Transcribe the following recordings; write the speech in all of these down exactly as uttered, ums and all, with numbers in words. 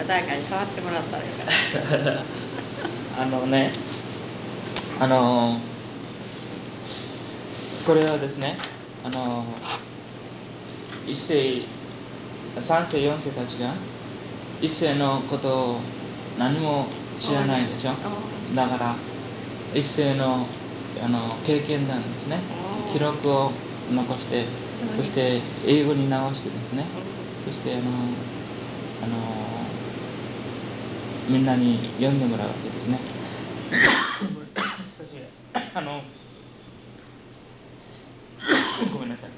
誰かに代わってもらったらいいからあのね、あのこれはですね、あの一世、三世、四世たちが一世のことを何も知らないでしょ。だから一世のあの経験なんですね。記録を残して、そして英語に直してですね、そしてあのあのみんなに読んでもらうわけですね。しかしあのごめんなさい。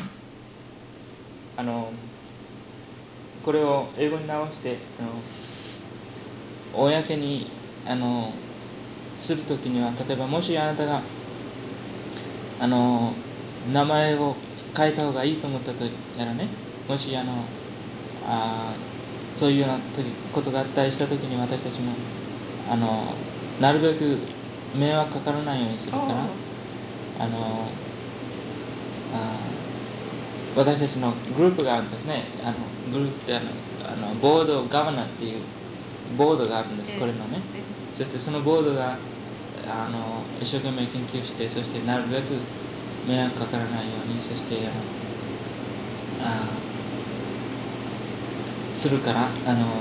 あのこれを英語に直してあの公にあのするときには、例えばもしあなたがあの名前を変えた方がいいと思ったとやらね、もしあのあそういうようなことがあったりしたときに、私たちもあのなるべく迷惑かからないようにするから、あのあ私たちのグループがあるんですね。あのグループってあのあのボードガバナーっていうボードがあるんです、これのね。そしてそのボードがあの一生懸命研究して、そしてなるべく迷惑かからないように、そしてあのあするから、あの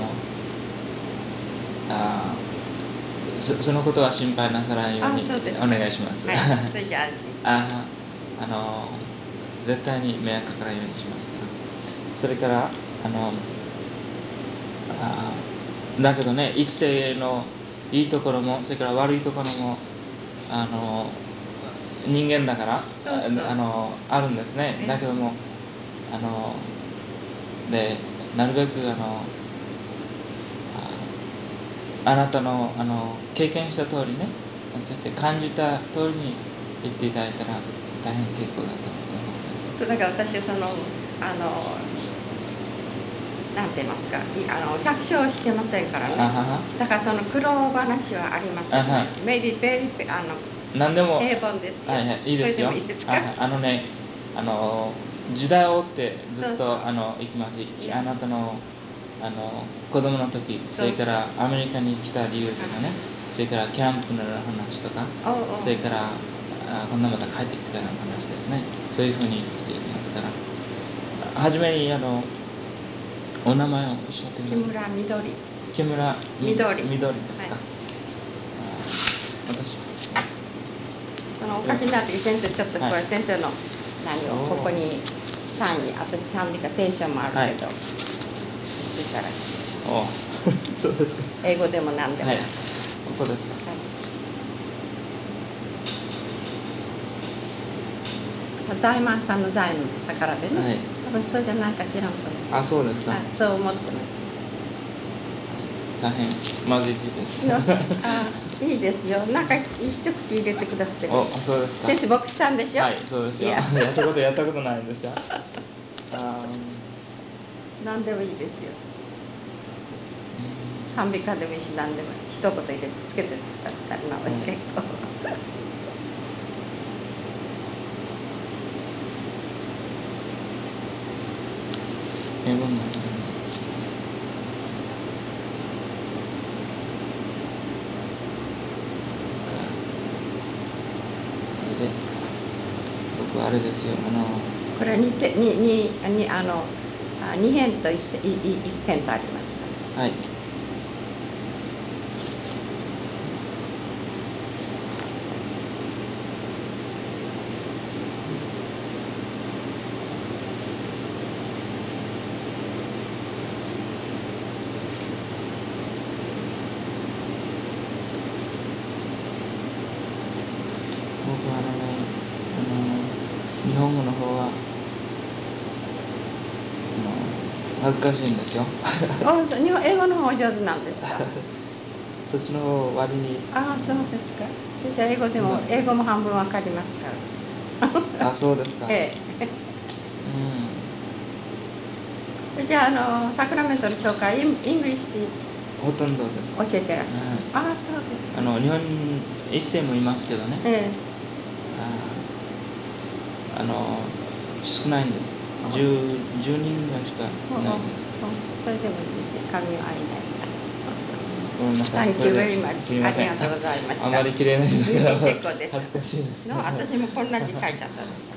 あ そ, そのことは心配なさらないようにお願いします。 はい、それじゃあ安心して。 ああの絶対に迷惑かからないようにしますから。それからあのあだけどね、一世のいいところも、それから悪いところもあの人間だからそうそうあ, あのあるんですね。だけどもあのでなるべくあの あ, あなたのあの経験した通りね、そして感じた通りに言っていただいたら大変結構だと思うんです。 そうだから私はそのあのなんて言いますか、あの百姓してませんからね。だからその苦労話はありません、ね。Maybe very あの何でも平凡ですよ。 はいはい、いいですよ。 それでもいいですか。 あ, あのね、あの時代を追ってずっとそうそうあの行きます。あなたのあの子供の時、それからアメリカに来た理由とかね、それからキャンプの話とか、 おうおうそれからあ今度また帰ってきてからの話ですね。そういうふうにしていきますから。はじめにあのお名前をおっしゃってください。 木村みどり。 木村みどり。 みどりですか。はい、私そのお書きになって先生、ちょっとこれ、はい、先生の何をここに賛に、私賛美か聖書もあるけど、はい、していただきおそうですか。 英語でも何でも、はい、ここですか。 はい、財満さんの財の宝でね、はい、多分そうじゃないか知らんと思う。 あ、そうですか。 はい、そう思ってます。 大変まずいですあ、いいですよ。なんか一口入れてくださってる。 お、そうですか。 先生牧師さんでしょ。 はい、そうですよ。やったことやったことないんですよ。あ、 何でもいいですよ。賛美歌でもいいし、何でも一言入れてつけてくださったらな、うん、結構。 英語の僕あれですよ、あのこれは 2, にににあのに編と 1, 1編とあります、ね。 はい。僕はあのね、あの日本語の方は恥ずかしいんですよ。 あ、そう、日本英語の方お上手なんですか。 そっちの割に。 ああ、そうですか。じゃあ英語でも、うん、英語も半分わかりますから。 あ、そうですか。 ええ。うん。じゃああのサクラメントの教会イングリッシュほとんどです。 教えてらっしゃる。はい、ああ、そうですか。 あの日本一世もいますけどね。 ええ。 あ、あの少ないんです。 じゅうにんぐらいしかいないです。 それでもいいですよ。髪を洗いたい。 ごめんなさい。 Thank you very much. すみません。 ありがとうございました。 あまり綺麗な人だから結構です。 恥ずかしいです。 の私もこんな字書いちゃったの。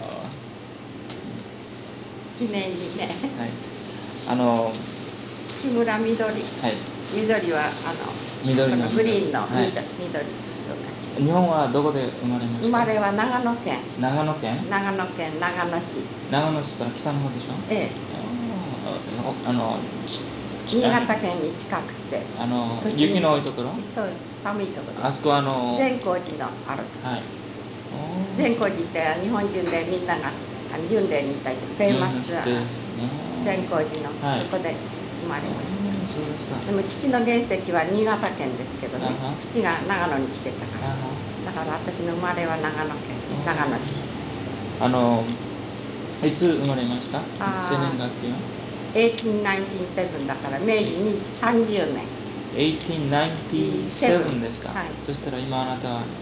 記念にね。 はい。あの木村みどり。はい。緑はあの緑のグリーンのはい、 緑、緑そうか。 日本はどこで生まれました？ 生まれは長野県。 長野県？ 長野県長野市。 長野市から北の方でしょ？ ええ。 あの新潟県に近くて。 あの雪の多いところ？ そう、寒いところです。 あそこはあの善光寺のあるところ。 はい。 善光寺って日本中でみんなが巡礼に行ったりとかフェイマス善光寺のそこで生まれました。 そうですか。 でも父の原石は新潟県ですけどね。父が長野に来てたから。だから私の生まれは長野県長野市。 あのいつ生まれました？生年月日は？せんはっぴゃくきゅうじゅうななだから明治にさんじゅうねん。 せんはっぴゃくきゅうじゅうななですか？ はい。 そしたら今あなたはな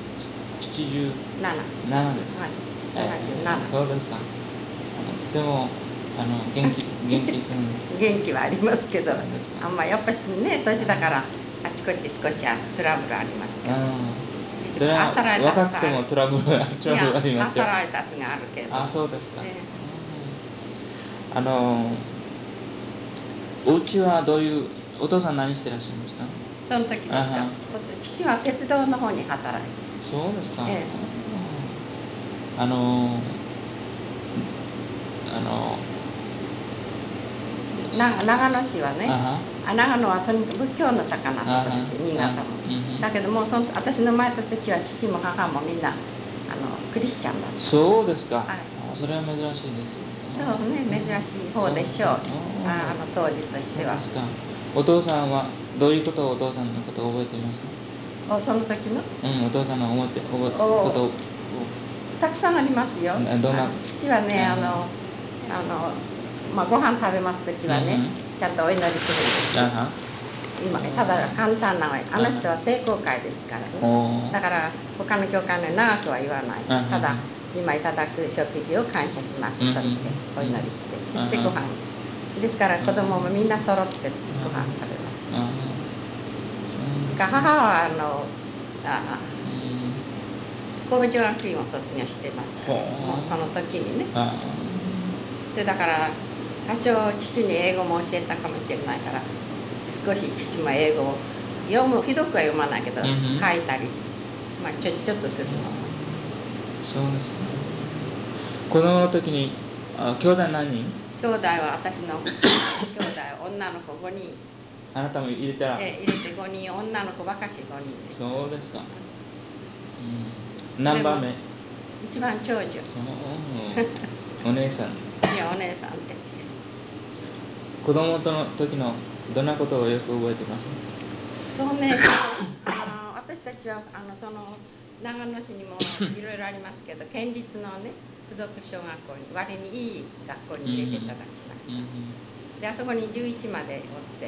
なですか？ はい。ななじゅうなな。 そうですか。あのとてもあの元気元気そうに。 元気はありますけど、あんまやっぱりね年だからあちこち少しはトラブルありますけど。 それは若くてもトラブルトラブルありますよ。 アサライタスがあるけど。 あ、そうですか。あのお家はどういうお父さん何してらっしゃいました？ その時ですか。父は鉄道の方に働いて。 そうですか。 ええ、 あのあの長野市はね、あ長野はとにかく仏教の盛んなとこですよ、新潟も。だけどもその私の生まれた時は父も母もみんなあのクリスチャンだった。 そうですか。 はい、 それは珍しいです。 そうね、珍しい方でしょう。あの当時としては。 お父さんはどういうことをお父さんのことを覚えています？ おその時の？ うん、お父さんの思って覚えことをたくさんありますよ。 どんな？ 父はね、あのあのまあご飯食べます時はね、ちゃんとお祈りするんです。今ただ簡単なあの人は聖公会ですからね。だから他の教会の長くは言わない。ただ今いただく食事を感謝しますと言ってお祈りして、そしてご飯。ですから子供もみんな揃ってご飯食べました。母はあのあ神戸女学院を卒業してますから、もうその時にね。それだから多少父に英語も教えたかもしれないから、少し父も英語を読む、ひどくは読まないけど、書いたり、まあちょちょっとするの。 そうですね。子供の時にあ兄弟何人？ 兄弟は私の兄弟女の子ごにん。 あなたも入れたら？ え入れてごにん、女の子ばかしごにんです。 そうですか。うん、何番目？ 一番長女。 お姉さん。 いやお姉さんですよ。 子供との時のどんなことをよく覚えてます？ そうね。あの私たちはあのその長野市にもいろいろありますけど、県立のね附属小学校に割にいい学校に入れていただきました。であそこにじゅういちまでおって、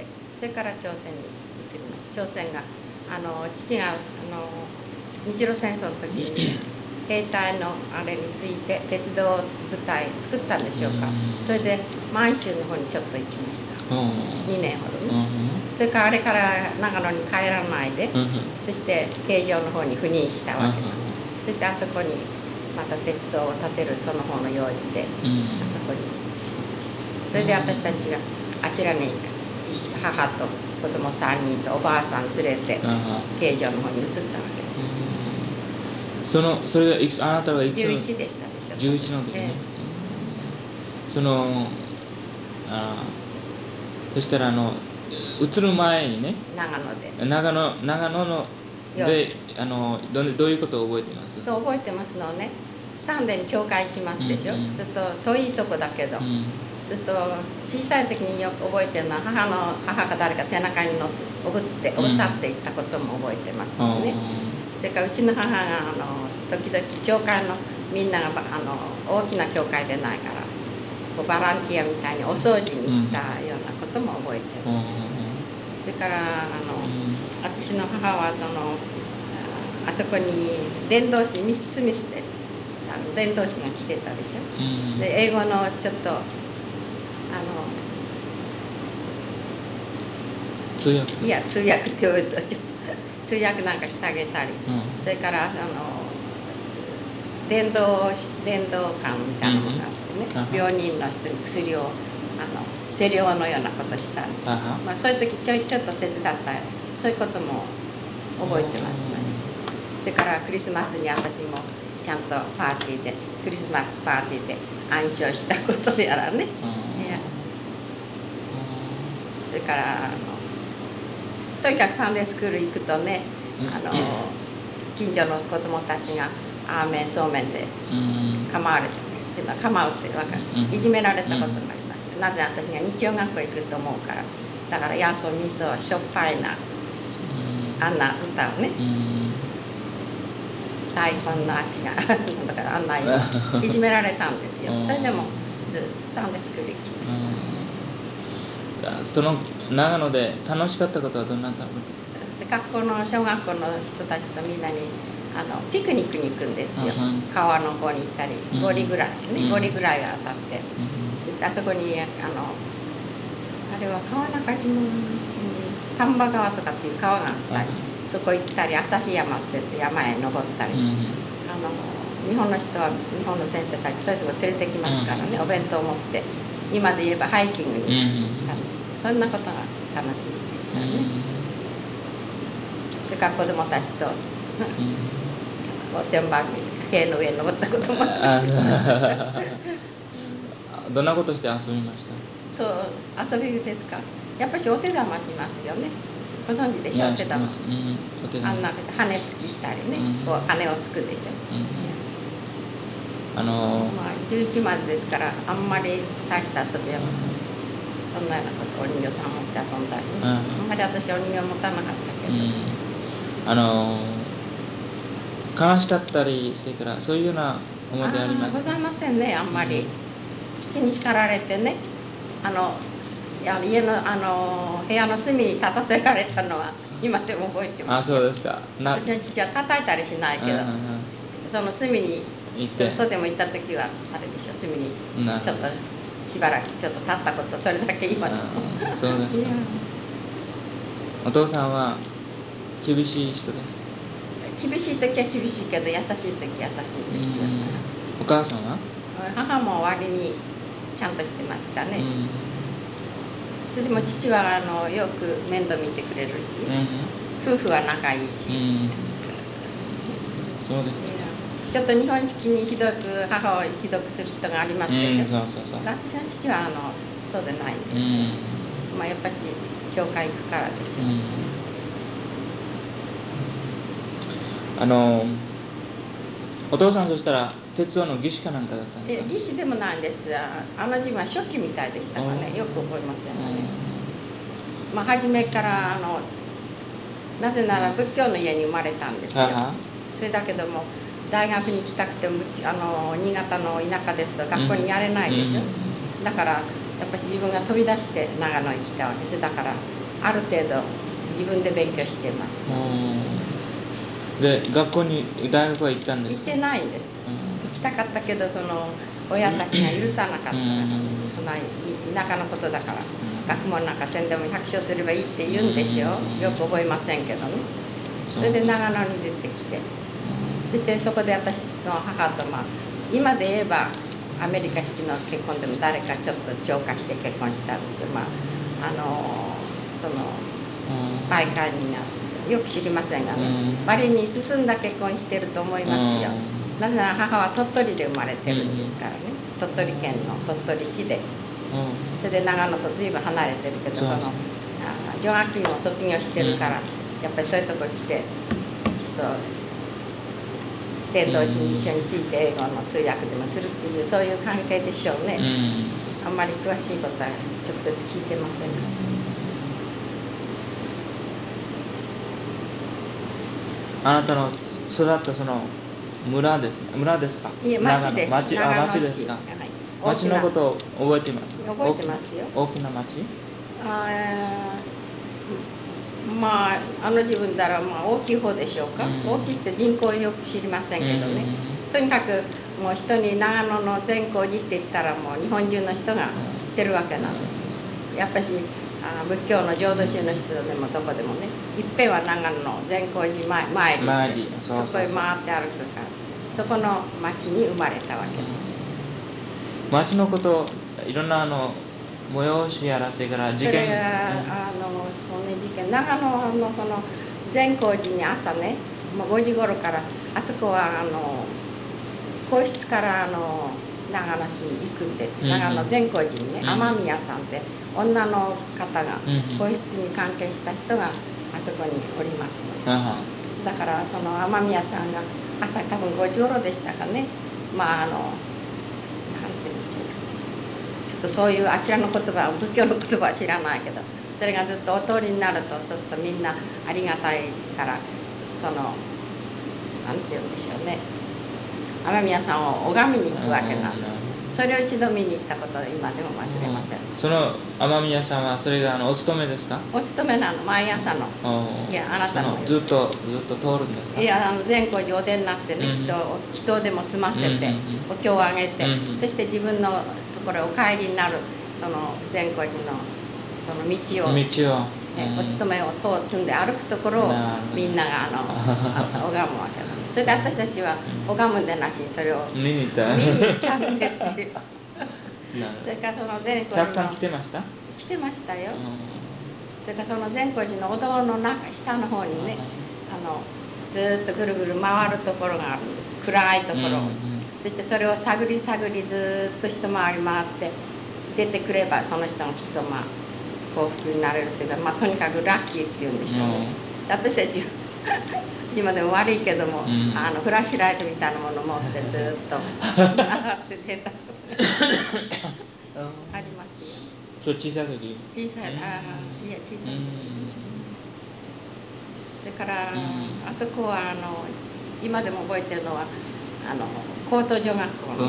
それから朝鮮に移りました。朝鮮があの父があの日露戦争の時に兵隊のあれについて鉄道部隊作ったんでしょうか。それで満州の方にちょっと行きました。にねんほどね。それからあれから長野に帰らないで、そして京城の方に赴任したわけです。そしてあそこにまた鉄道を建てるその方の用事であそこに仕事して、それで私たちがあちらに母と子供さんにんとおばあさん連れて京城の方に移ったわけです。 そのそれがいくつ、あなたはいくつ？ じゅういちでしたでしょ。 じゅういちの時ね。そのあそしたらあの移る前にね、 長野で長野長野のであのどうどういうことを覚えてます？ そう覚えてますのね。三殿に教会行きますでしょ。ちょっと遠いとこだけど、そうすると小さい時によく覚えてるのは母の母か誰か背中に乗せおぶっておぶさっていったことも覚えてますよね。それからうちの母があの時々教会のみんながあの大きな教会でないからこうバランティアみたいにお掃除に行ったようなことも覚えてるんです。それからあの私の母はその あ, あそこに伝道師ミス・スミスであの伝道師が来てたでしょ。で英語のちょっとの通訳いや通訳って言われちゃう通訳なんかしてあげたり、 うんそれからあの伝道伝道館みたいなのがあってね、 うん病人の人に薬をあの施療のようなことしたり、 あはまあ、そういう時ちょいちょっと手伝ったり、そういうことも覚えてますね。それからクリスマスに私もちゃんとパーティーでクリスマスパーティーで暗唱したことやらね、いやそれからあのとにかくサンデースクール行くとね、あの近所の子供たちがアーメンそうめんで構われてる、構うって分かる、いじめられたことがあります。なぜ私が日曜学校行くと思うから、だからやそみそしょっぱいなあんな歌をね、大根の足がだからあんないじめられたんですよ。それでもずっとサンデースクール行きました。 その長野で楽しかったことはどんなこと？ 学校の小学校の人たちとみんなにあのピクニックに行くんですよ。 うん、 川の方に行ったり、ご里ぐらいね、 うん、 ご里ぐらいは当たって、 うん、 そしてあそこにあのあれは川中島の丹波川とかっていう川があったり、うん、そこ行ったり、旭山って言って山へ登ったり、うん、あの日本の人は日本の先生たちそういうとこ連れてきますからね、うん、お弁当を持って今で言えばハイキングに行ったんですよ。そんなことが楽しみでしたね。それから子供たちとおてんばん塀の上に登ったこともある。 どんなことして遊びました？ そう遊びですか。やっぱりお手玉しますよね。ご存知でしょ、お手玉。あんな羽つきしたりね、うん、こう羽をつくでしょ。うん、あのー、まあじゅういちまでですからあんまり大した遊びはそんなようなことお人形さん持って遊んだりね。うん、あんまり私お人形持たなかったけど。うん、 あのー、悲しかったりそれからそういうような思い出ありますか？ ございませんね、あんまり。うん、父に叱られてね、あの家のあの部屋の隅に立たせられたのは今でも覚えてます。 あ、そうですか。 私の父は叩いたりしないけど、うんうんうん、その隅に外でも行った時はあれでしょ、隅にちょっとしばらくちょっと立ったこと、それだけ今でも。 そうですか。お父さんは厳しい人でした？ 厳しい時は厳しいけど優しい時は優しいですよ。 お母さんは？ 母も割にちゃんとしてましたね。それでも父はあのよく面倒見てくれるし、うん、夫婦は仲いいし、うん、 そうですね。 ちょっと日本式にひどく母をひどくする人がありますでしょ。 うん、そうそうそう。 私の父はあのそうでないんですよ。うん、まあやっぱし教会行くからでしょ。 うん、あのお父さんとしたら鉄道の技師かなんかだったんですか？ 技師でもないんです。あの自分は初期みたいでしたからね、よく覚えませんね。まあ初めからあのなぜなら仏教の家に生まれたんですよ。それだけども大学に行きたくてもあの新潟の田舎ですと学校にやれないでしょ。うん、だからやっぱり自分が飛び出して長野に来たわけです。だからある程度自分で勉強しています。 で学校に大学は行ったんですか？ 行ってないんです。うん、行きたかったけどその親たちが許さなかったから、うん、田舎のことだから、うん、学問なんかせんでも百姓すればいいって言うんでしょ。うん、よく覚えませんけどね。それで長野に出てきて、うん、そしてそこで私の母と、まあ、今で言えばアメリカ式の結婚でも誰かちょっと紹介して結婚したんですよ。まああのその媒介になってよく知りませんがね、うん、割に進んだ結婚してると思いますよ。うん、なぜなら母は鳥取で生まれてるんですからね、うん、鳥取県の鳥取市で、うん、それで長野と随分離れてるけど、その女学院を卒業してるから、うん、やっぱりそういうとこ来てきっと伝道師に一緒について英語の通訳でもするっていうそういう関係でしょうね。うん、あんまり詳しいことは直接聞いてませんから。 あなたの育ったその村ですね。村ですか？ いえ、町です。 町、あ、町ですか。はい、町のことを覚えています。 覚えてますよ。 大きな町？ あ、まああの自分だらまあ大きい方でしょうか。うん、大きいって人口よく知りませんけどね。うん、とにかくもう人に長野の善光寺って言ったらもう日本中の人が知ってるわけなんです。やっぱしあ仏教の浄土宗の人でもどこでもね、いっぺんは長野の善光寺前参り周りそこへ回って歩くからそこの町に生まれたわけなんです。 町のこといろんなあの催しやらせから事件、 それがあのそうね事件長野のその善光寺に朝ねもうごじ頃からあそこはあの皇室からあの長野市に行くんです、うんうん、長野善光寺にね、うん、雨宮さんって女の方が、うん、皇室に関係した人があそこにおりますので、うん、だからその雨宮さんが朝多分ごじ頃でしたかね、まああのなんて言うんでしょう、ちょっとそういうあちらの言葉仏教の言葉は知らないけどそれがずっとお通りになるとそうするとみんなありがたいからそのなんて言うんでしょうね、雨宮さんを拝みに行くわけなんです。それを一度見に行ったことを今でも忘れません。 その雨宮さんはそれがあのお勤めですか？ お勤めなの、毎朝の。いやあなたのずっとずっと通るんですか？ いやあの善光寺お出になってね、うん、人を人でも済ませて、うん、お経をあげて、うん、そして自分のところへお帰りになるその善光寺のその道を。 道をね、お勤めを積んで歩くところをみんながあの拝むわけなんです。それで私たちは拝むんでなしにそれを見に行った見に行ったんですよそれからその善光寺のたくさん来てました？ 来てましたよ、うん、それからその善光寺のお堂の中下の方にね、あのずっとぐるぐる回るところがあるんです、暗いところを、うんうん、そしてそれを探り探りずっと一回り回って出てくればその人がきっとまあ幸福になれるっていうか、まあ、とにかくラッキーっていうんでしょうね、うん、私たち今でも悪いけども、うん、あのフラッシュライトみたいなものを持ってずっと上がって出たありますよ。 そう小さい時？ 小さい、うん、あいや小さい時、うん、それから、うん、あそこはあの今でも覚えてるのはあの高等女学校ね、うん、あの、うん、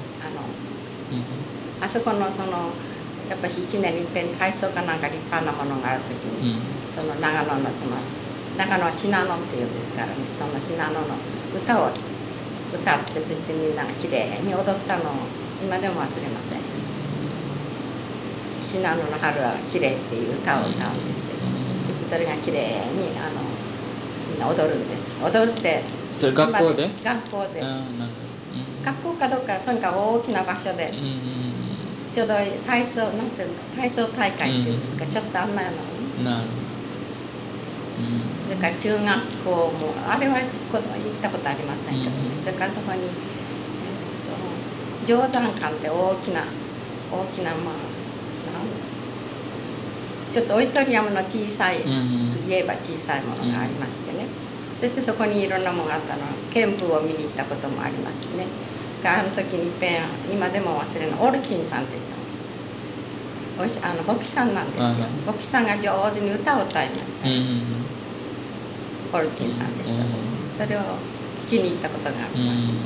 あそこのそのやっぱりいちねんにいっぺん体操かなんか立派なものがあるときに、うん、その長野のその長野は信濃っていうんですからね、その信濃の歌を歌ってそしてみんながきれいに踊ったのを今でも忘れません。信濃の春はきれいっていう歌を歌うんですよ、うん、そしてそれがきれいにあのみんな踊るんです。踊るってそれ学校で？ 学校で、 うん、 学校かどうかとにかく大きな場所で、うんちょうど体操なんていうの体操大会っていうんですか、うん、ちょっとあんなような、ね、なるほど、うん、それから中学校もあれは行ったことありませんけどね、うん、それからそこに、えー、と定山館って大きな大きなまあちょっとオイトリアムの小さい、うん、言えば小さいものがありましてね、そしてそこにいろんなものがあったの剣舞を見に行ったこともありますね。あの時にいっぺん今でも忘れないオルチンさんでした。おしあの牧師さんなんですよ。牧師さんが上手に歌を歌いました、うん、オルチンさんでした、うん、それを聞きに行ったことがあります、うん、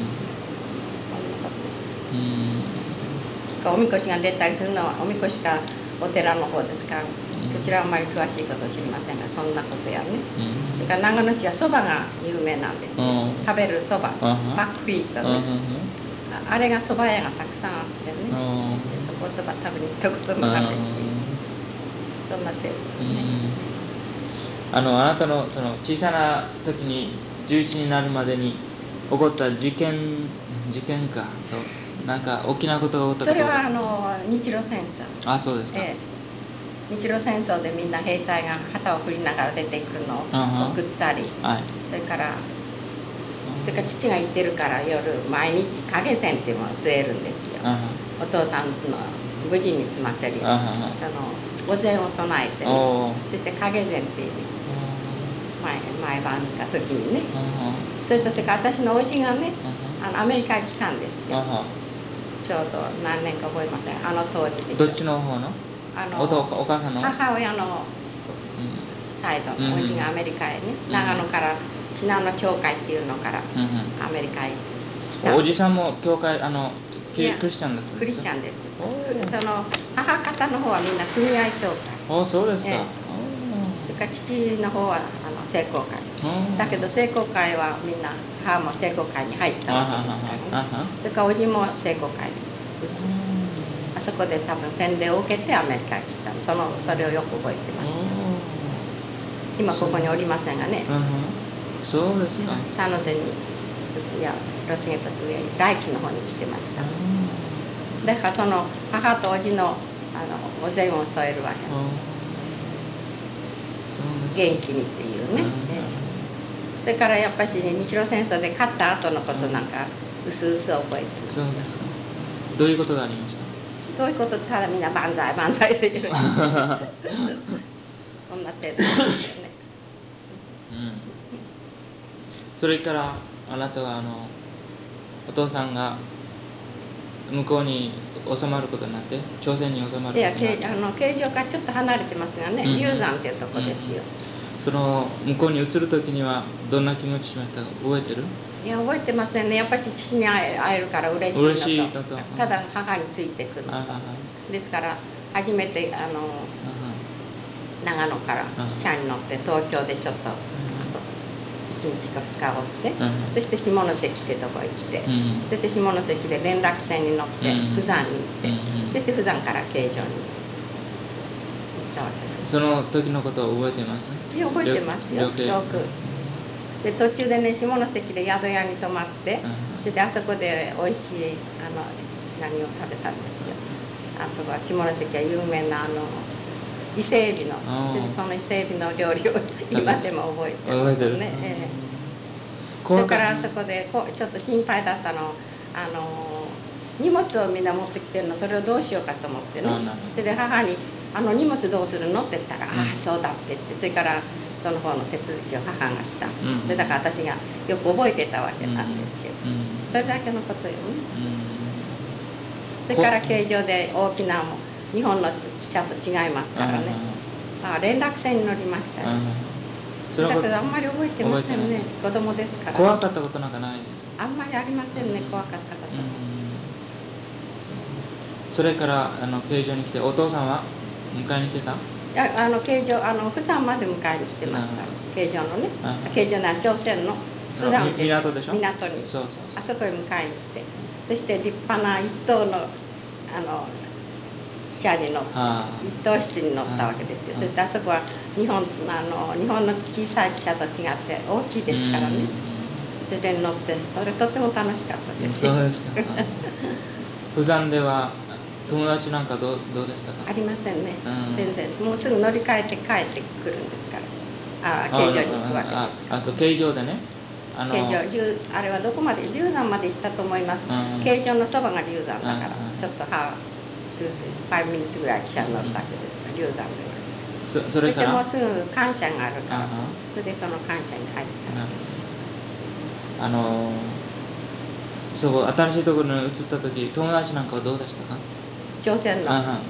そんなことです、うん、おみこしが出たりするのはおみこしかお寺の方ですから、うん、そちらはあまり詳しいことを知りませんがそんなことやね、うん、それから長野市はそばが有名なんですよ、うん、食べるそば、バックフィートね、うん、あれがそば屋がたくさんあってね、うん、そこそば食べに行ったこともあるし、うん、そんな程度ね、 うん、あのあなたのその小さな時にじゅういちになるまでに起こった事件事件かとなんか大きなことが起こったこと。 それはあの日露戦争。 あ、そうですか、 ええ、日露戦争でみんな兵隊が旗を振りながら出ていくのを送ったり、 はい、 それからそれから父が行ってるから夜毎日影膳っていうのを据えるんですよ。お父さんの無事に済ませるようにそのお膳を備えて、ね、そして影膳っていう毎, 毎晩か時にね、それとそれから私のおじがねあのアメリカに来たんですよ。ちょうど何年か覚えません。あの当時でしょ。 どっちの方の？ あのお, お母さんの母親のサイド、うん、おじがアメリカへね、うん、長野から信濃教会っていうのからアメリカへ来た、 うん、おじさんも教会あのクリスチャンだったんですか？ クリスチャンです。その母方の方はみんな組合教会。 あ、そうですか、ええ、 それから父の方はあの聖公会。 だけど聖公会はみんな母も聖公会に入ったわけですからね。それからおじも聖公会に移る。あそこで多分洗礼を受けてアメリカに来たの。そのそれをよく覚えてますよ。今ここにおりませんがね。 そうですか。 サンノゼにちょっといやロスゲートス上に大地の方に来てました。だからその母とおじのあのお膳を添えるわけ。元気にっていうね。それからやっぱり日露戦争で勝った後のことなんかうすうす覚えてます。 そうですか。どういうことがありました？ どういうこと？ただみんな万歳万歳というそんな程度ですよね。 うん、それからあなたはあのお父さんが向こうに収まることになって朝鮮に収まることになって、いやあの形状からちょっと離れてますがね、龍山っていうとこですよ。 うん、その向こうに移る時にはどんな気持ちしましたか？覚えてる？ いや覚えてませんね。やっぱり父に会え、会えるから嬉しいのと、 嬉しいのとただ母についていくのと、ですから初めてあの長野から汽車に乗って東京でちょっと遊ぶいちにちかふつかおって、そして下関ってとこへ来て、そして下関で連絡船に乗って釜山に行って、そして釜山から京城に行ったわけなんです。 その時のことを覚えてます？ いや覚えてますよ、よく。で途中でね下関で宿屋に泊まって、それであそこでおいしいあの何を食べたんですよ。あそこは下関は有名なあの伊勢海老の、それでその伊勢海老の料理を今でも覚えてる、ね、覚えてる、ええ、それからあそこでこちょっと心配だったの、あの荷物をみんな持ってきてるの、それをどうしようかと思ってね、それで母に「あの荷物どうするの?」って言ったら「ああそうだ」って言って、それからその方の手続きを母がした、うん、それだから私がよく覚えてたわけなんですよ、うん、それだけのことよね、うん、それから形状で大きな日本の汽車と違いますからね、ああ連絡船に乗りましたよ、それだけどあんまり覚えてませんね、子供ですから、ね、 怖かったことなんかないです？ あんまりありませんね、怖かったこと、うん、 それからあの形状に来てお父さんは迎えに来てた？ いやあの形状あの釜山まで迎えに来てました、形状のね、形状な朝鮮の釜山って港でしょ、 港にそうそうそう、 あそこへ迎えに来て、そして立派な一等のあの車に乗って一等室に乗ったわけですよ。そしてあそこは日本あの日本の小さい汽車と違って大きいですからね、それに乗ってそれとても楽しかったですよ。 そうですか釜山では友達なんかどう、どうでしたか？ ありませんね、うん、全然もうすぐ乗り換えて帰ってくるんですから、ああ形状に行くわけですから、 ああそう形状でね、 あの形状あれはどこまで龍山まで行ったと思います、うん、形状のそばが龍山だから、うん、ちょっとはごミニッツぐらい汽車に乗るだけですから、龍山ではそ, それからもうすぐ感謝があるから、それでその感謝に入ったわけです。 あのそう新しいところに移った時友達なんかはどうでしたか？ 朝鮮の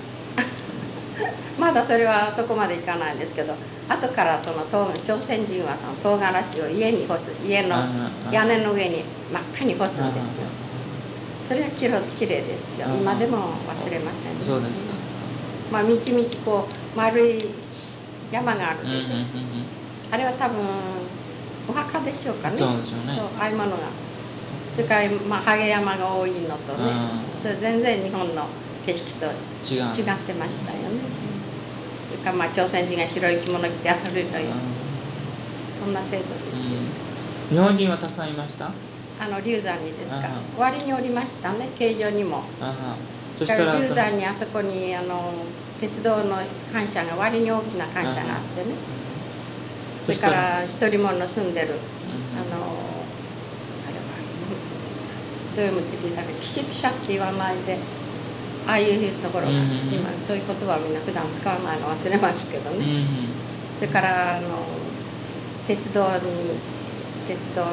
まだそれはそこまでいかないんですけど、後からその朝鮮人はその唐辛子を家に干す、家の屋根の上に真っ赤に干すんですよ。それはきれいですよ、今でも忘れませんね。 そうですか。 まあみちみちこう丸い山があるでしょ、あれは多分お墓でしょうかね。 そうでしょうね。 そう、ああいうものが、それから、まあ、ハゲ山が多いのとね、それ全然日本の景色と違ってましたよね。それからまあ朝鮮人が白い着物着て歩るのよ、そんな程度ですよ、 日本人はたくさんいました？ あの龍山にですか？割におりましたね、形状にも。 そしたら龍山にあそこにあの鉄道の感謝が割に大きな感謝があってね、それから一人者の住んでる、あのあれは何て言うんですか、どういう時だけキシクシャって言わないで、ああいうところが、うんうん、今そういう言葉をみんな普段使わないの忘れますけどね、うんうん、それからあの鉄道に鉄道の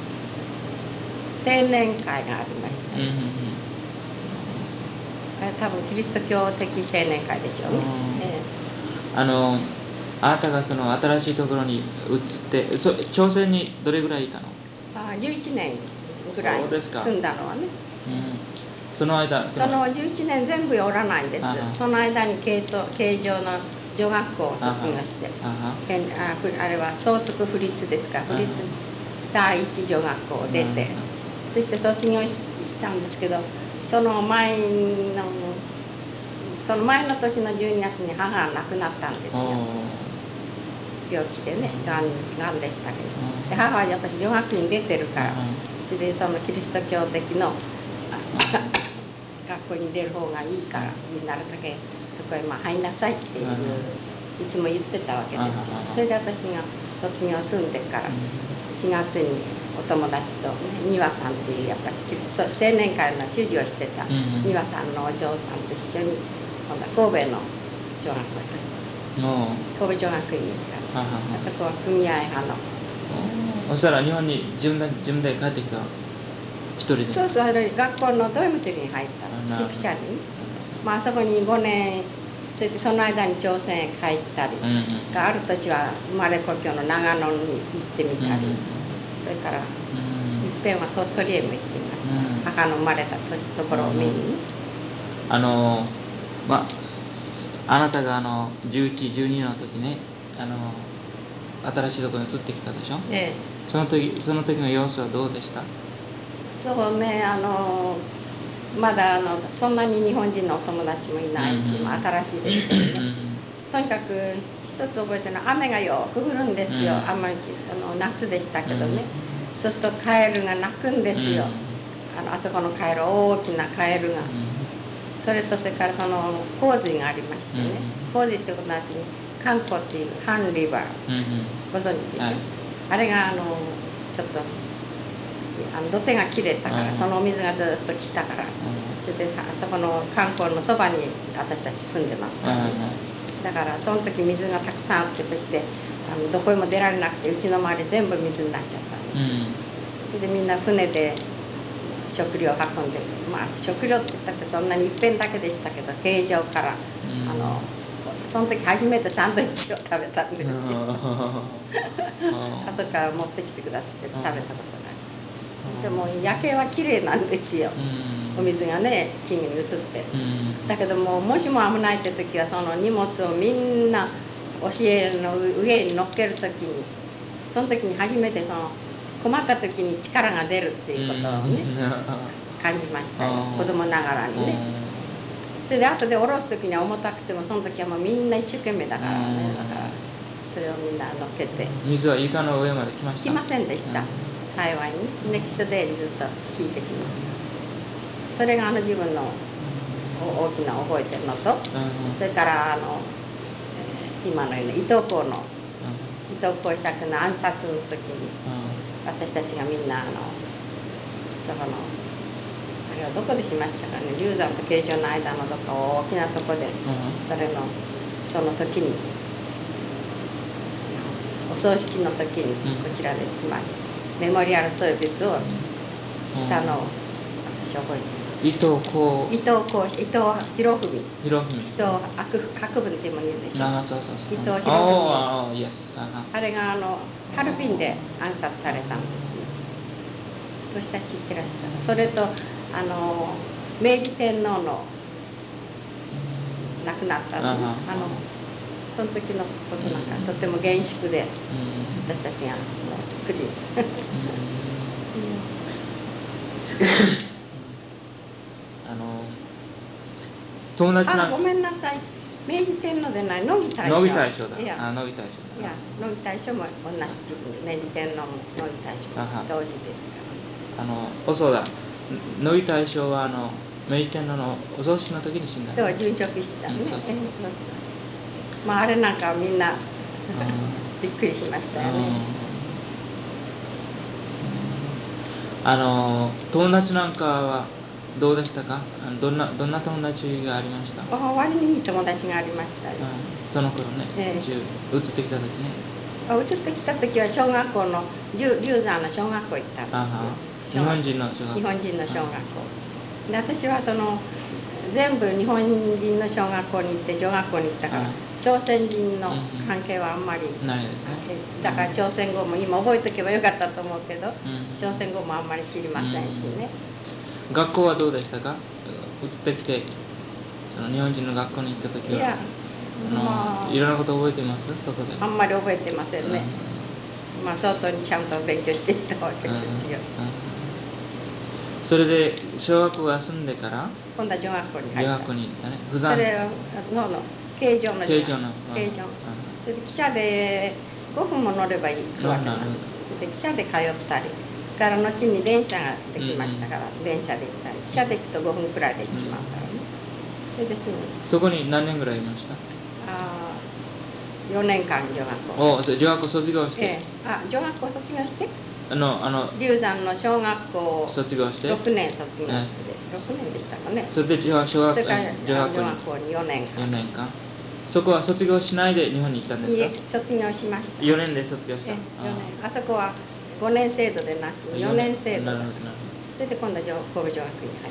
青年会がありました、ね、うんうんうん、あれ多分キリスト教的青年会でしょうね、うん、ええ、あのあなたがその新しいところに移ってそ朝鮮にどれぐらいいたの？ あじゅういちねんぐらい住んだのはね、うん、 その間そのじゅういちねん全部おらないんです。その間に形状の女学校を卒業して、けんあふあれは総督府立ですか、府立第一女学校を出て、そして卒業ししたんですけど、その前のその前の年のじゅうにがつに母が亡くなったんですよ。病気でね、がん、がんでしたけど、で母はやっぱり女学院出てるから、それでそのキリスト教的の学校に出る方がいいから、なるだけそこへまあ入んなさいっていう、いつも言ってたわけですよ。それで私が卒業済んでからしがつにお友達とね、庭さんっていうやっぱり青年会の主事をしてた庭さんのお嬢さんと一緒に今度は神戸の女学校へ帰って、神戸女学院に行ったんですよ。あそこは組合派の。 そしたら日本に自分で自分で帰ってきた一人で。 そうそう、あれ学校のドイムテリーに入ったの、宿舎にね。まああそこにごねん、それでその間に朝鮮へ帰ったり、うんうん、ある年は生まれ故郷の長野に行ってみたり、うんうん、それからいっぺんは鳥取へも行ってみました、うん、母の生まれた年ところを見にね、 うん、あのまああなたがあのじゅういち、じゅうにの時ね、あの新しいところに移ってきたでしょ、ええ、その時その時の様子はどうでした？ そうね、あのまだあのそんなに日本人のお友達もいないし、うんうん、新しいですけどね、うんうん、とにかく一つ覚えてるのは雨がよく降るんですよ、うん、あんまりあの夏でしたけどね、うん、そうするとカエルが鳴くんですよ、うん、あのあそこのカエル、大きなカエルが、うん、それとそれからその洪水がありましてね、うん、洪水ってことは観光っていうハンリバー、うんうん、ご存知でしょ、はい、あれがあのちょっとあの土手が切れたから、うん、そのお水がずっと来たから、うん、それであそこの観光のそばに私たち住んでますから、ね、うん、だからその時水がたくさんあって、そしてあのどこへも出られなくて、うちの周り全部水になっちゃったんです、うん、それでみんな船で食料を運んで、まあ食料って言ったってそんなに一遍だけでしたけど、形状から、うん、あのその時初めてサンドイッチを食べたんですよあそこから持ってきてくださって食べたことがあります。でも夜景は綺麗なんですよ、お水がね木々に移って、だけどももしも危ないって時はその荷物をみんな教えの上に乗っける時に、その時に初めてその困った時に力が出るっていうことをね感じましたよ、子供ながらにね。それで後で下ろす時には重たくても、その時はもうみんな一生懸命だからね、だからそれをみんな乗っけて。 水は床の上まで来ました？ 来ませんでした、幸いにね。ネクストデイにずっと引いてしまった。それがあの自分の大きな覚えてるのと、それからあの、えー、今のような伊東公の伊東公爵の暗殺の時に、私たちがみんなあのそこのあれはどこでしましたかね、龍山と慶長の間のどこか大きなとこで、それのその時にお葬式の時にこちらでつまりメモリアルサービスをしたのを私覚えています。 伊藤公伊藤公伊藤博文博文伊藤博文っても言うんでしょ。 ああそうそうそう。 伊藤博文、 ああ、yes、 あれがあのハルビンで暗殺されたんですよ。私たち行ってらした。それとあの明治天皇の亡くなったの、あのその時のことなんかとても厳粛で、私たちがもうすっくりあの友達なんあごめんなさい、明治天皇でない乃木大将。 乃木大将だ。 いやあ乃木大将だ。 いや乃木大将も同じ時分で、明治天皇も乃木大将同時ですから。 あのおそうだ。乃木大将はあの明治天皇のお葬式の時に死んだ。 そう殉職したね。うん、そうそうそうそう。まああれなんかみんなびっくりしましたよね。 あの友達なんかはどうでしたか？どんなどんな友達がありました？ 割にいい友達がありましたよ。 その頃ね、ええ、移ってきた時ね。 移ってきた時は小学校の龍山の小学校行ったんですよ。 日本人の小学校。 日本人の小学校。で私はその全部日本人の小学校に行って女学校に行ったから、うん、朝鮮人の関係はあんまりないですね。 だから朝鮮語も今覚えとけばよかったと思うけど、うん、朝鮮語もあんまり知りませんしね。 うん、学校はどうでしたか？移ってきてその日本人の学校に行った時は。 いやあの、 まあいろんなこと覚えてますそこで。 あんまり覚えてませんね、まあ相当にちゃんと勉強していったわけですよ。 それで小学校が済んでから今度は女学校に入った。 女学校に行ったね。不そ山れのの形状の形状の形状。それで汽車でごふんも乗ればいいわけなんです。それで汽車で通ったりから後に電車ができましたから、うん、電車で行ったり汽車で行くとごふんくらいで行っちまうからね、それですぐ。 そこに何年ぐらいいました？ あよねんかん女学校。おそれ女学校卒業して、 ええ、あ女学校卒業してあのあの龍山の小学校卒業してろくねん卒業して、ろくねんでしたかね。 それで小学校それから女学校によねんかん。 よねんかん。そこは卒業しないで日本に行ったんですか？ いえ、卒業しました。 よねんで卒業した。 ええ、よねん。あそこはごねん制度でなしによねん制度だ。それで今度は神戸女学院に入った。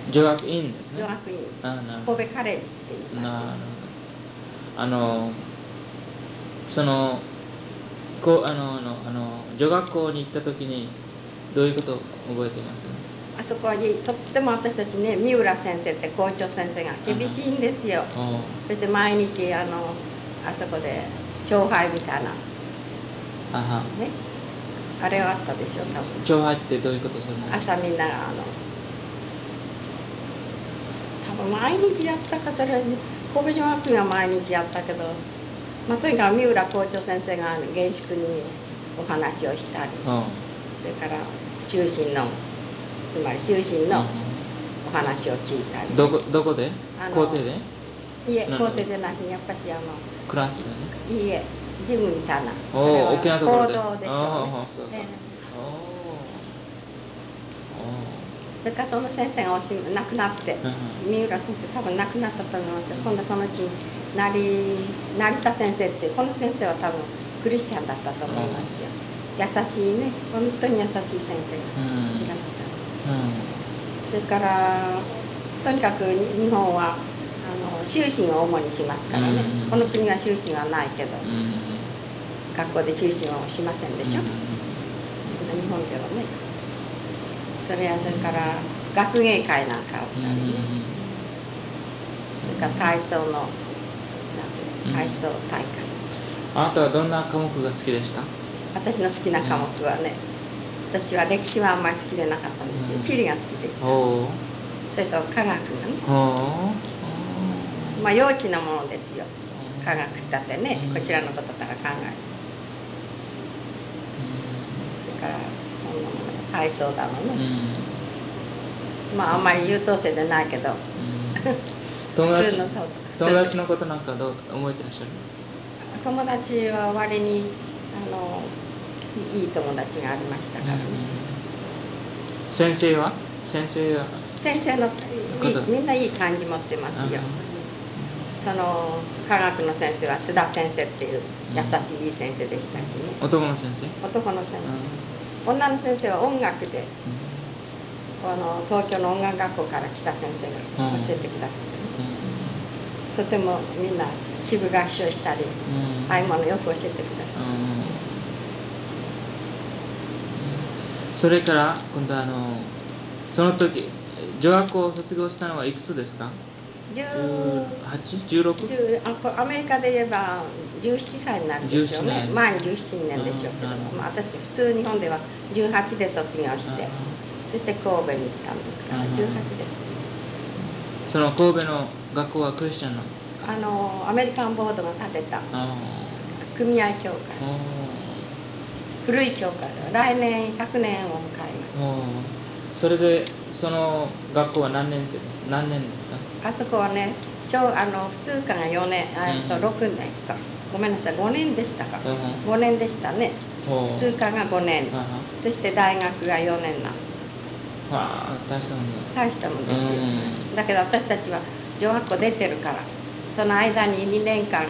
女学院ですね。 女学院。 あ、なるほど。神戸カレッジって言います。なるほど。あのそのこうあのあのあの女学校に行った時にどういうことを覚えています？ あそこはとっても私たちね、三浦先生って校長先生が厳しいんですよ。そして毎日あのあそこで朝拝みたいな、 あはね、あれはあったでしょう多分。 朝拝ってどういうことするの？ 朝みんながあの多分毎日やったか、それ神戸女学院は毎日やったけど、まあ、とにかく三浦校長先生が厳粛にお話をしたり、それから修身のつまり修身のお話を聞いたり。 どこどこで？校庭で？ いえ、校庭でなしにやっぱしあのクラスでね。 いいえ、ジムみたいな。 おお、大きなところで。 講堂でしょうね。 そうそう。 それからその先生がおし亡くなって、三浦先生多分亡くなったと思いますよ。今度そのうち成成田先生ってこの先生は多分クリスチャンだったと思いますよ。優しいね、本当に優しい先生がいらした。それからとにかく日本はあの修身を主にしますからね、うん、この国は修身はないけど、うん、学校で修身をしませんでしょ、うん、日本ではね。それやそれから学芸会なんかあったりね、それから体操のなんて体操大会、 あなたはどんな科目が好きでした？ 私の好きな科目はね、私は歴史はあんまり好きでなかったんですよ。地理が好きでした。それと科学がね、まあ幼稚なものですよ。科学だってね、こちらのことから考える。それからそんなもの、体操だのね、まああんまり優等生でないけど、普通の友達のことなんかどう覚えてらっしゃる？ 友達は割にあのいい友達がありましたからね。 先生は先生は先生のいいみんないい感じ持ってますよ。その科学の先生は須田先生っていう優しいいい先生でしたしね。 男の先生？ 男の先生。女の先生は音楽で、あの東京の音楽学校から来た先生が教えてくださってね、とてもみんな支部合唱したり、ああいうものよく教えてくださってます。 それから今度あのその時女学校を卒業したのはいくつですか？じゅうはち、じゅうろく？ アメリカで言えばじゅうななさいになるでしょうね。前にじゅうななねんでしょうけど、まあ、私普通日本ではじゅうはちで卒業して、そして神戸に行ったんですから、じゅうはちで卒業して。 その神戸の学校はクリスチャンの？ あのアメリカンボードが建てた組合教会、古い教会で来年ひゃくねんを迎えます。 それでその学校は何年生です？何年ですか？ あそこはね、小あの普通科がよねん、えっとろくねんか、ごめんなさい、ごねんでしたか、ごねんでしたね。普通科がごねん、そして大学がよねんなんです。 はあ、大したもんだ。 大したもんですよ。だけど私たちは女学校出てるから、その間ににねんかんあの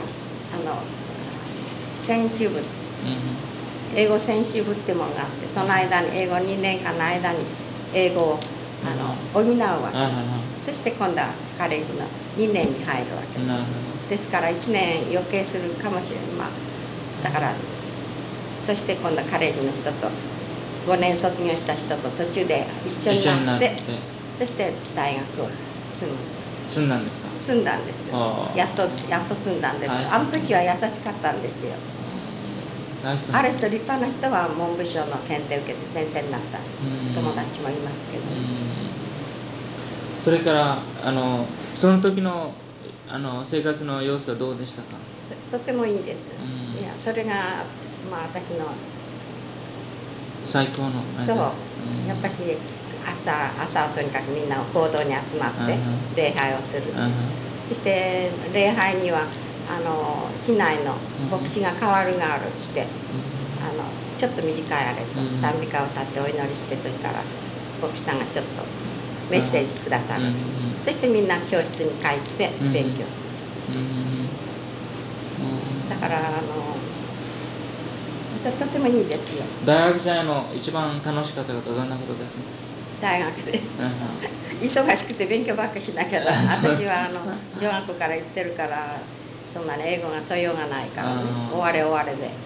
専修部、英語専修部ってものがあって、その間に英語にねんかんの間に英語をあの補うわけ、そして今度はカレッジのにねんに入るわけですから、いちねん余計するかもしれない、まあ、だからそして今度はカレッジの人とごねん卒業した人と途中で一緒になって、そして大学を進む。 住んだんですか？ 住んだんです。やっとやっと住んだんです。あの時は優しかったんですよ。ある人、立派な人は文部省の検定受けて先生になった友達もいますけど、 それからあのその時のあの生活の様子はどうでしたか？ とてもいいです。いや、それがまあ私の最高のそう、やっぱり朝朝とにかくみんな講堂に集まって礼拝をするんです。そして礼拝にはあの市内の牧師が代わる代わる来て、あのちょっと短いあれと賛美歌を歌ってお祈りして、それから牧師さんがちょっとメッセージくださる。そしてみんな教室に帰って勉強する。だからあのそれとてもいいですよ。 大学時代の一番楽しかったことはどんなことですか？ 大学で忙しくて勉強ばっかりしながら、私はあの女学校から行ってるからそんなに英語が素養がないからね、終われ終われで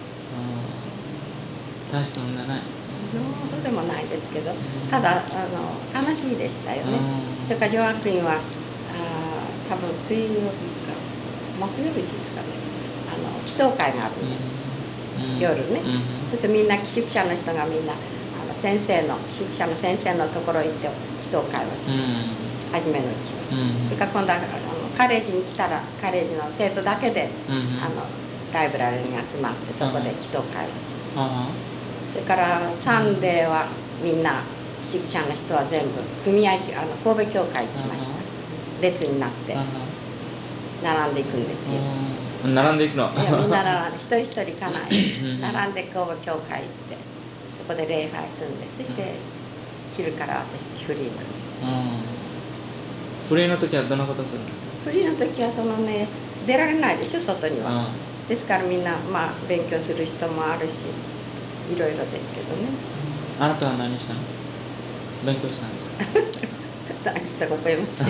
大したもんじゃない。 そうでもないですけど、ただあの楽しいでしたよね。それから女学院はあ多分水曜日か木曜日でしたかね、あの祈祷会があるんです、夜ね。そしてみんな寄宿舎の人がみんなあの先生の寄宿舎の先生のところへ行って祈祷会をして、初めのうちは。それから今度はあのカレッジに来たらカレッジの生徒だけで、あのライブラリに集まってそこで祈祷会をして、それからサンデーはみんな寄宿舎の人は全部組合あの神戸教会行きました。列になって並んでいくんですよ。 並んでいくの？ いや、みんな並んで一人一人行かない並んで神戸教会行ってそこで礼拝するんで、そして昼から私フリーなんですよ。 フリーの時はどんなことするの？ フリーの時はそのね、出られないでしょ外には。ですからみんなまあ勉強する人もあるし、いろいろですけどね。 あなたは何したの？勉強したんですか？ 何したか覚えません。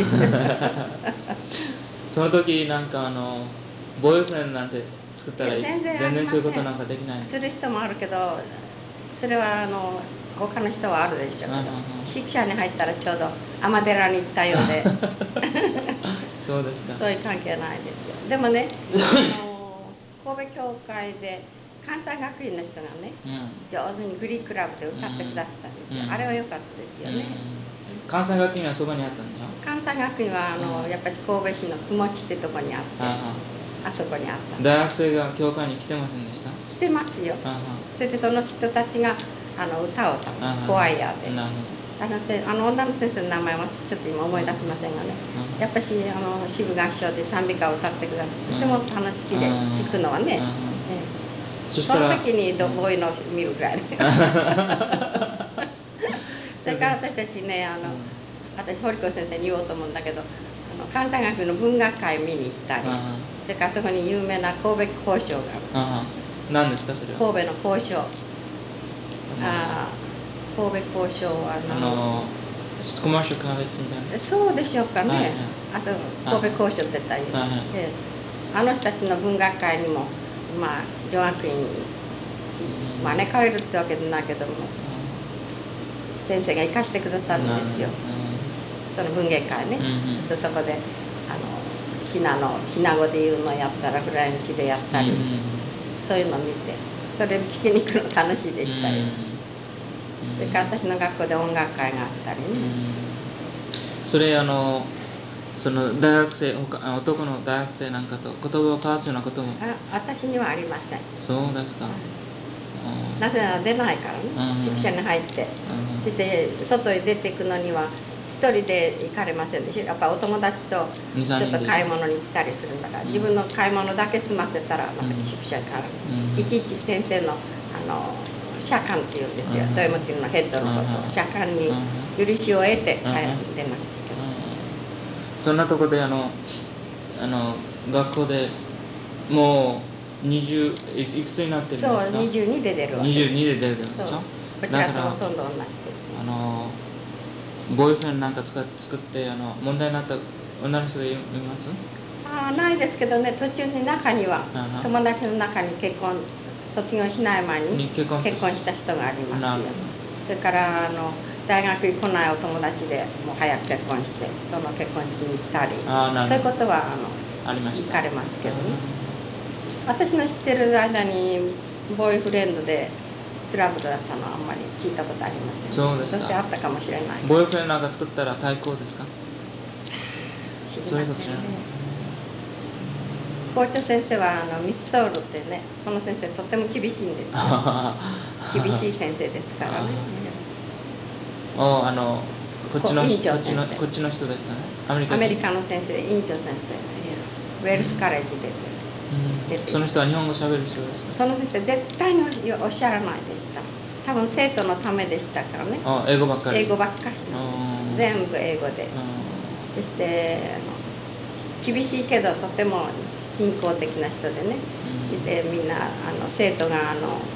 その時なんかあのボーイフレンドなんて作ったら全然全然そういうことなんかできない。 する人もあるけど、それはあの他の人はあるでしょうけど、寄宿舎に入ったらちょうど尼寺に行ったようでそうですか。 そういう関係ないですよ。でもね、あの神戸教会で関西学院の人がね、うん、上手にグリークラブで歌ってくださったんですよ、うん、あれは良かったですよね、 うん、関西学院はそばにあったんでしょ？ 関西学院はあの、うん、やっぱり神戸市の雲地ってとこにあって、あ, あそこにあった。 大学生が教会に来てませんでした？ 来てますよ。それでその人たちがあの歌を歌う、コワイヤーで。あのせあの女の先生の名前はちょっと今思い出せませんがね、やっぱしあの支部合唱で賛美歌を歌ってくださってとても楽しきれい聞くのはね、そ, その時にどこういうのを見るぐらいでそれから私たちね、あの私堀子先生に言おうと思うんだけど、あの関西学院の文学会見に行ったり、それからそこに有名な神戸交渉があるんです。 何ですかそれは？神戸の交渉、あ神戸交渉はあのコマーシャルカレッジみたいな。 そうでしょうかね、はいはい、あそう神戸交渉って言ったらいい、はいはい、あの人たちの文学会にもまあ女学院に招かれるってわけでないけども、先生が生かしてくださるんですよ、その文芸会ね、うん、そしてそこであのシナのシナ語で言うのをやったらフランチでやったり、うん、そういうのを見てそれ聞きに行くの楽しいでしたよ、うん、それから私の学校で音楽会があったりね、 うん、それあのその大学生男の大学生なんかと言葉を交わすようなこともあ私にはありません。 そうですか、 うん、なぜなら出ないからね、宿舎に入って、うん、そして外へ出ていくのには一人で行かれませんでしょ。やっぱお友達とちょっと買い物に行ったりするんだから、自分の買い物だけ済ませたらまた宿舎から、うん、いちいち先生のあの社官っていうんですよ、豊持のヘッドのことを社官に許しを得て帰らなくちゃいけない。 そんなとこであのあの学校でもうにじゅういくつになってるんですか？ そうにじゅうにで出るわけです。 にじゅうにで出るでしょ。 こちらとほとんど同じです。 あのボーイフレンドなんか作ってあの問題になった女の人がいます？ あないですけどね、途中に中には友達の中に結婚卒業しない前に結婚した人がありますよ。それからあの大学に来ないお友達でもう早く結婚してその結婚式に行ったり、そういうことはあのありました。 行かれますけどね。私の知ってる間にボーイフレンドでトラブルだったのはあんまり聞いたことありません。 そうですか。 どうせあったかもしれない。 ボーイフレンドなんか作ったら対抗ですか？ 知りませんね。校長先生はあのミスソールってね、その先生とっても厳しいんですよ。厳しい先生ですからね。 おあのこっちの院こ長先生っちのこっちの人でしたね。アメリカア人。 メリカの先生で院長先生、ウェルスカレッジ出てる。出てその人は日本語喋る人ですか？ その先生絶対におっしゃらないでした。多分生徒のためでしたからね。 あ、英語ばっかり。 英語ばっかしなんですよ。全部英語で。そしてあの厳しいけどとても信仰的な人でね。でみんなあの生徒があの、あのなんて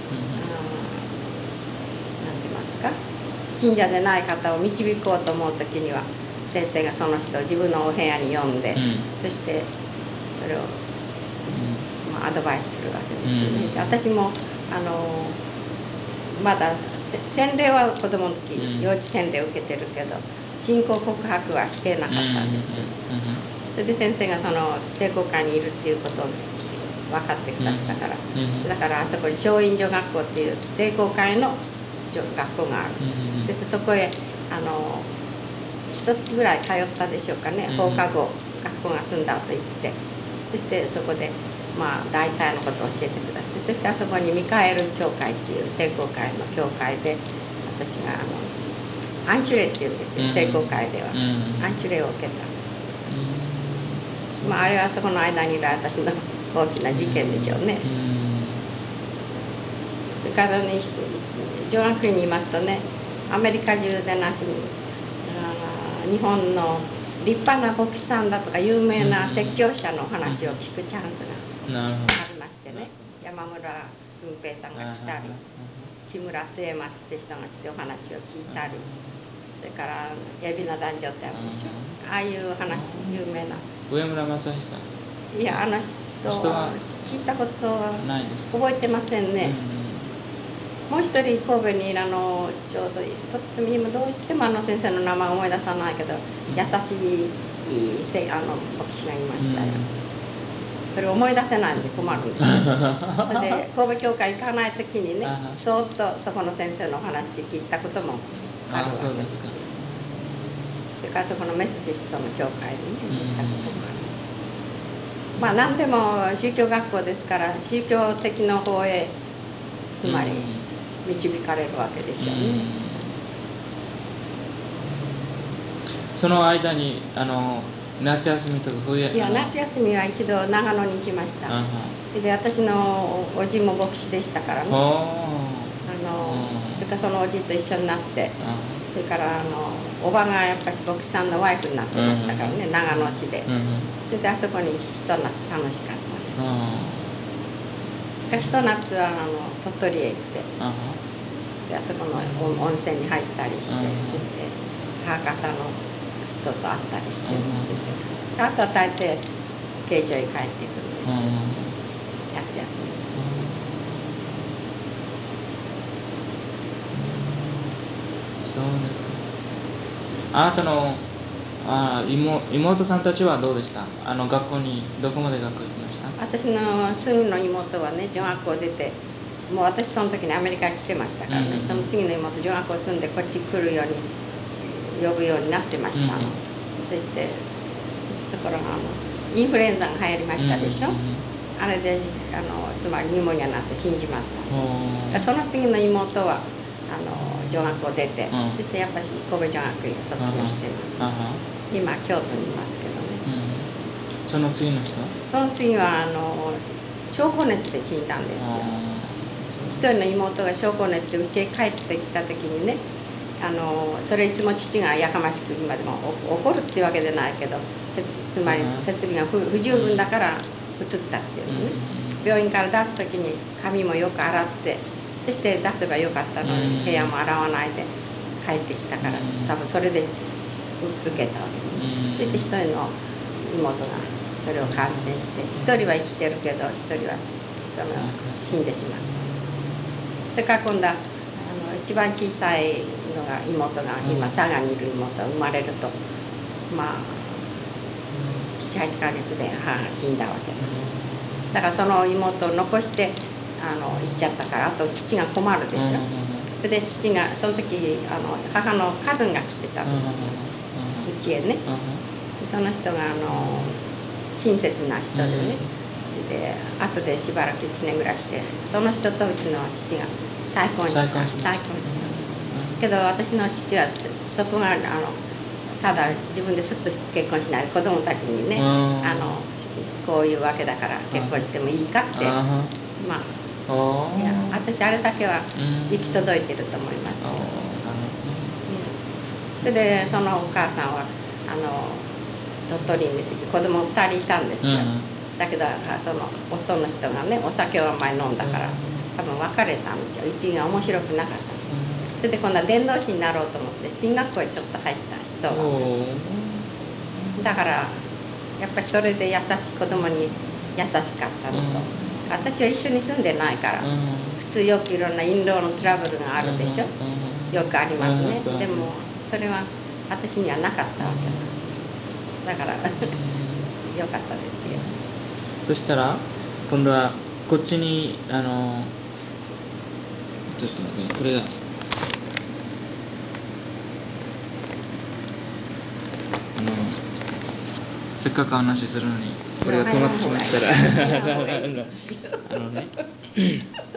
言いますか、信者でない方を導こうと思う時には先生がその人を自分のお部屋に呼んで、 うん、 そしてそれを、まあ、アドバイスするわけですよね。で私もあのまだ洗礼は子供の時、うん、幼稚洗礼を受けてるけど信仰告白はしてなかったんですよ。それで先生がその聖公会にいるっていうことを分かってくださったから、うん、だからあそこに長院女学校っていう聖公会の学校がある、うん、それでそこへあの一月ぐらい通ったでしょうかね、放課後学校が済んだ後行って、そしてそこでまあ大体のことを教えてください。そしてあそこにミカエル教会っていう聖公会の教会で私があのアンシュレっていうんですよ、聖公会では、うん、アンシュレを受けたんですよ、うん、まああれはそこの間にいる私の大きな事件でしょうね、うん、それからねジョアン区にいますとね、アメリカ中でなしに日本の立派な牧師さんだとか有名な説教者の話を聞くチャンスがありましてね、山村文平さんが来たり、木村末松って人が来てお話を聞いたり、それから海老名男女ってあるでしょ、ああいう話、有名な上村正久さん、 いやあの人は聞いたことは覚えてませんね。もう一人神戸にいるあのちょうどとっても今どうしてもあの先生の名前思い出さないけど、優しいあの牧師がいましたよ、うん、それ思い出せないんで困るんですよそれで神戸教会行かない時にね、そーっとそこの先生のお話聞いたこともあるわけですよ。それからそこのメソジストの教会に、ね、行ったこともある。まあ何でも宗教学校ですから宗教的な方へつまり、うん導かれるわけでしょうね。 その間にあの夏休みとか冬いや夏休みは一度長野に行きました。で私のおじも牧師でしたからね。あのそれからそのおじと一緒になって、それからあのおばがやっぱり牧師さんのワイフになってましたからね、長野市で。それであそこにひと夏楽しかったです。ひと夏はあの鳥取へ行って、であそこの温泉に入ったりして、そして博多の人と会ったりして、そしてあとは大抵慶長に帰っていくんですよ、夏休み。 そうですか。あなたのあ 妹, 妹さんたちはどうでした？あの学校にどこまで学校行きました？ 私のすぐの妹はね、女学校出て、もう私その時にアメリカに来てましたからね、うん、その次の妹女学校住んでこっち来るように呼ぶようになってましたの、うん、そしてところがあのインフルエンザが流行りましたでしょ、うん、あれであのつまりニモニアになって死んじまった、その次の妹はあの女学校出て、うん、そしてやっぱり神戸女学院を卒業しています、今京都にいますけどね、 うん、その次の人その次はあの症候熱で死んだんですよ。一人の妹が症候熱で家へ帰ってきた時にね、あのそれいつも父がやかましく今でも怒るっていうわけじゃないけど、つまり設備が不十分だから移ったっていうのね、病院から出す時に髪もよく洗ってそして出せばよかったのに部屋も洗わないで帰ってきたから、多分それで受けたわけね。そして一人の妹がそれを感染して、一人は生きてるけど一人はその死んでしまったんです。それから今度はあの一番小さいのが妹が今佐賀にいる妹が生まれるとまあななはちかげつで母が死んだわけだからその妹を残してあの行っちゃったからあと父が困るでしょ。それで父がその時あの母のカズンが来てたんですようちへね。その人があの親切な人でねで後でしばらくいちねんぐらいしてその人とうちの父が再婚した再婚したけど私の父はそこがあのただ自分ですっと結婚しない子供たちにねあのこういうわけだから結婚してもいいかってまあいや私あれだけは行き届いてると思いますよ。それでそのお母さんはあの鳥取にいる時子供ふたりいたんですよ。だけどその夫の人がねお酒をあんまり飲んだから多分別れたんですよ。うちが面白くなかった。それで今度は伝道師になろうと思って進学校へちょっと入った人がだからやっぱりそれで優しい子供に優しかったのと私は一緒に住んでないから普通よくいろんな印籠のトラブルがあるでしょ。よくありますね。でもそれは私にはなかったわけだからよかったですよ。 そしたら今度はこっちにあのちょっと待ってこれがあのせっかく話するのにこれが止まってしまったらあのね